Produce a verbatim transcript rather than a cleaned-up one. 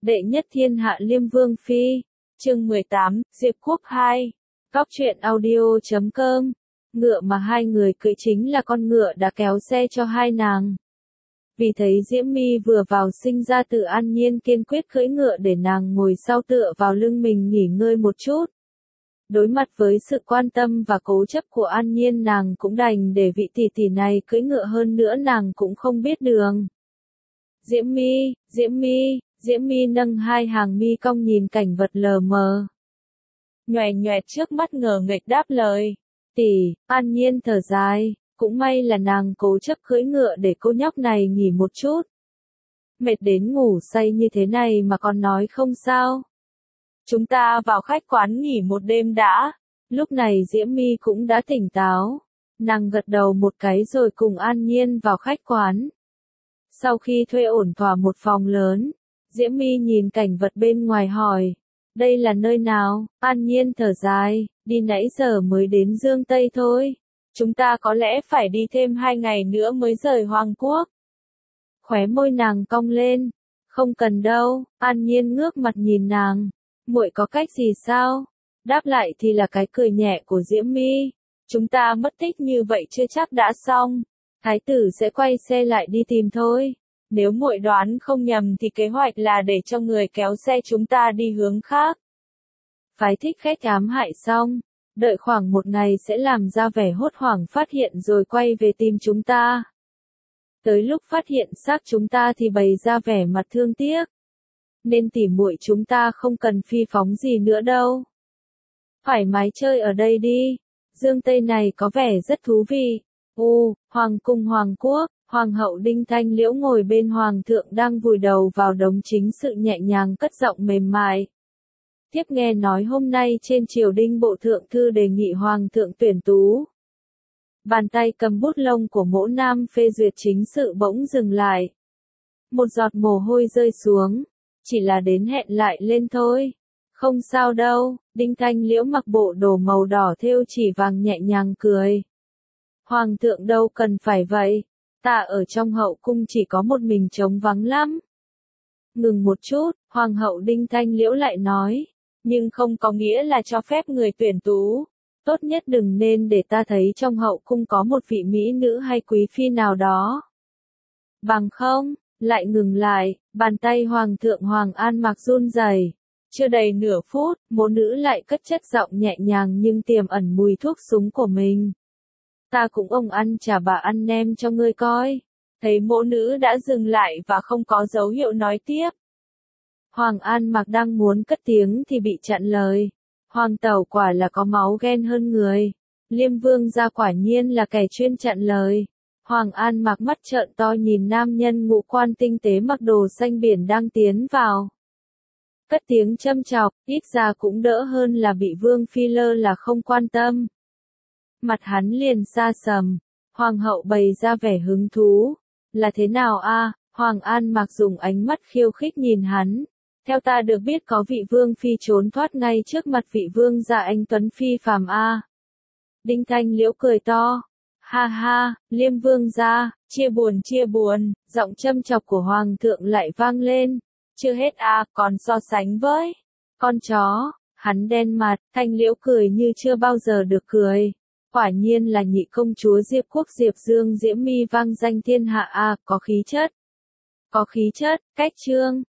Đệ nhất thiên hạ Liêm Vương Phi, chương mười tám, Diệp Quốc hai. Góc truyện audio chấm com. Ngựa mà hai người cưỡi chính là con ngựa đã kéo xe cho hai nàng. Vì thấy Diễm My vừa vào sinh ra Từ An Nhiên kiên quyết cưỡi ngựa để nàng ngồi sau tựa vào lưng mình nghỉ ngơi một chút. Đối mặt với sự quan tâm và cố chấp của An Nhiên, nàng cũng đành để vị tỷ tỷ này cưỡi ngựa, hơn nữa nàng cũng không biết đường. Diễm My, Diễm My, Diễm My nâng hai hàng mi cong nhìn cảnh vật lờ mờ. Nhoẻn nhoẹt trước mắt ngờ nghệch đáp lời. Tỷ, An Nhiên thở dài, cũng may là nàng cố chấp cưỡi ngựa để cô nhóc này nghỉ một chút. Mệt đến ngủ say như thế này mà còn nói không sao. Chúng ta vào khách quán nghỉ một đêm đã. Lúc này Diễm My cũng đã tỉnh táo. Nàng gật đầu một cái rồi cùng An Nhiên vào khách quán. Sau khi thuê ổn thỏa một phòng lớn, Diễm My nhìn cảnh vật bên ngoài hỏi, đây là nơi nào? An Nhiên thở dài, đi nãy giờ mới đến Dương Tây thôi. Chúng ta có lẽ phải đi thêm hai ngày nữa mới rời Hoàng Quốc. Khóe môi nàng cong lên, không cần đâu. An Nhiên ngước mặt nhìn nàng, muội có cách gì sao? Đáp lại thì là cái cười nhẹ của Diễm My. Chúng ta mất tích như vậy chưa chắc đã xong. Thái tử sẽ quay xe lại đi tìm thôi. Nếu muội đoán không nhầm thì kế hoạch là để cho người kéo xe chúng ta đi hướng khác. Phái thích khách ám hại xong, đợi khoảng một ngày sẽ làm ra vẻ hốt hoảng phát hiện rồi quay về tìm chúng ta. Tới lúc phát hiện xác chúng ta thì bày ra vẻ mặt thương tiếc. Nên tỉ muội chúng ta không cần phi phóng gì nữa đâu. Thoải mái chơi ở đây đi. Dương Tây này có vẻ rất thú vị. Ô, Hoàng cung Hoàng Quốc. Hoàng hậu Đinh Thanh Liễu ngồi bên Hoàng thượng đang vùi đầu vào đống chính sự nhẹ nhàng cất giọng mềm mại. Tiếp nghe nói hôm nay trên triều đình bộ thượng thư đề nghị Hoàng thượng tuyển tú. Bàn tay cầm bút lông của Mỗ Nam phê duyệt chính sự bỗng dừng lại. Một giọt mồ hôi rơi xuống, chỉ là đến hẹn lại lên thôi. Không sao đâu, Đinh Thanh Liễu mặc bộ đồ màu đỏ thêu chỉ vàng nhẹ nhàng cười. Hoàng thượng đâu cần phải vậy. Ta ở trong hậu cung chỉ có một mình trống vắng lắm. Ngừng một chút, Hoàng hậu Đinh Thanh Liễu lại nói, nhưng không có nghĩa là cho phép người tuyển tú. Tốt nhất đừng nên để ta thấy trong hậu cung có một vị mỹ nữ hay quý phi nào đó. Bằng không, lại ngừng lại, bàn tay Hoàng thượng Hoàng An Mạc run rẩy. Chưa đầy nửa phút, Mỗ nữ lại cất chất giọng nhẹ nhàng nhưng tiềm ẩn mùi thuốc súng của mình. Ta cũng ông ăn chả bà ăn nem cho ngươi coi. Thấy Mỗ nữ đã dừng lại và không có dấu hiệu nói tiếp. Hoàng An Mạc đang muốn cất tiếng thì bị chặn lời. Hoàng tẩu quả là có máu ghen hơn người. Liêm Vương gia quả nhiên là kẻ chuyên chặn lời. Hoàng An Mạc mắt trợn to nhìn nam nhân ngũ quan tinh tế mặc đồ xanh biển đang tiến vào. Cất tiếng châm chọc, ít ra cũng đỡ hơn là bị Vương Phi lơ là không quan tâm. Mặt hắn liền xa sầm. Hoàng hậu bày ra vẻ hứng thú. Là thế nào a? Hoàng An Mạc dùng ánh mắt khiêu khích nhìn hắn. Theo ta được biết có vị Vương Phi trốn thoát ngay trước mặt vị Vương gia anh Tuấn Phi phàm a. Đinh Thanh Liễu cười to. Ha ha, Liêm Vương gia, chia buồn chia buồn. Giọng châm chọc của Hoàng thượng lại vang lên. Chưa hết a, còn so sánh với con chó. Hắn đen mặt, Thanh Liễu cười như chưa bao giờ được cười. Quả nhiên là nhị công chúa Diệp Quốc Diệp Dương Diễm My vang danh thiên hạ a, có khí chất. Có khí chất, cách chương.